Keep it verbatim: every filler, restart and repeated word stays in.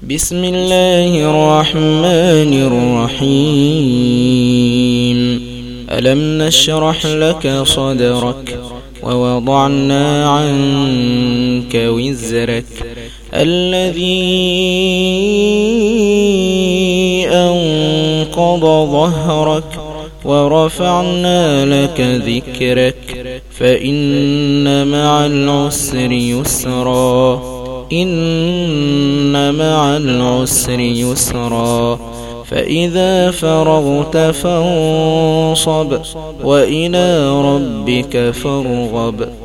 بسم الله الرحمن الرحيم. ألم نشرح لك صدرك ووضعنا عنك وزرك الذي أنقض ظهرك ورفعنا لك ذكرك فإن مع العسر يسرا إن مع العسر يسرا فإذا فرغت فانصب وإلى ربك فارغب.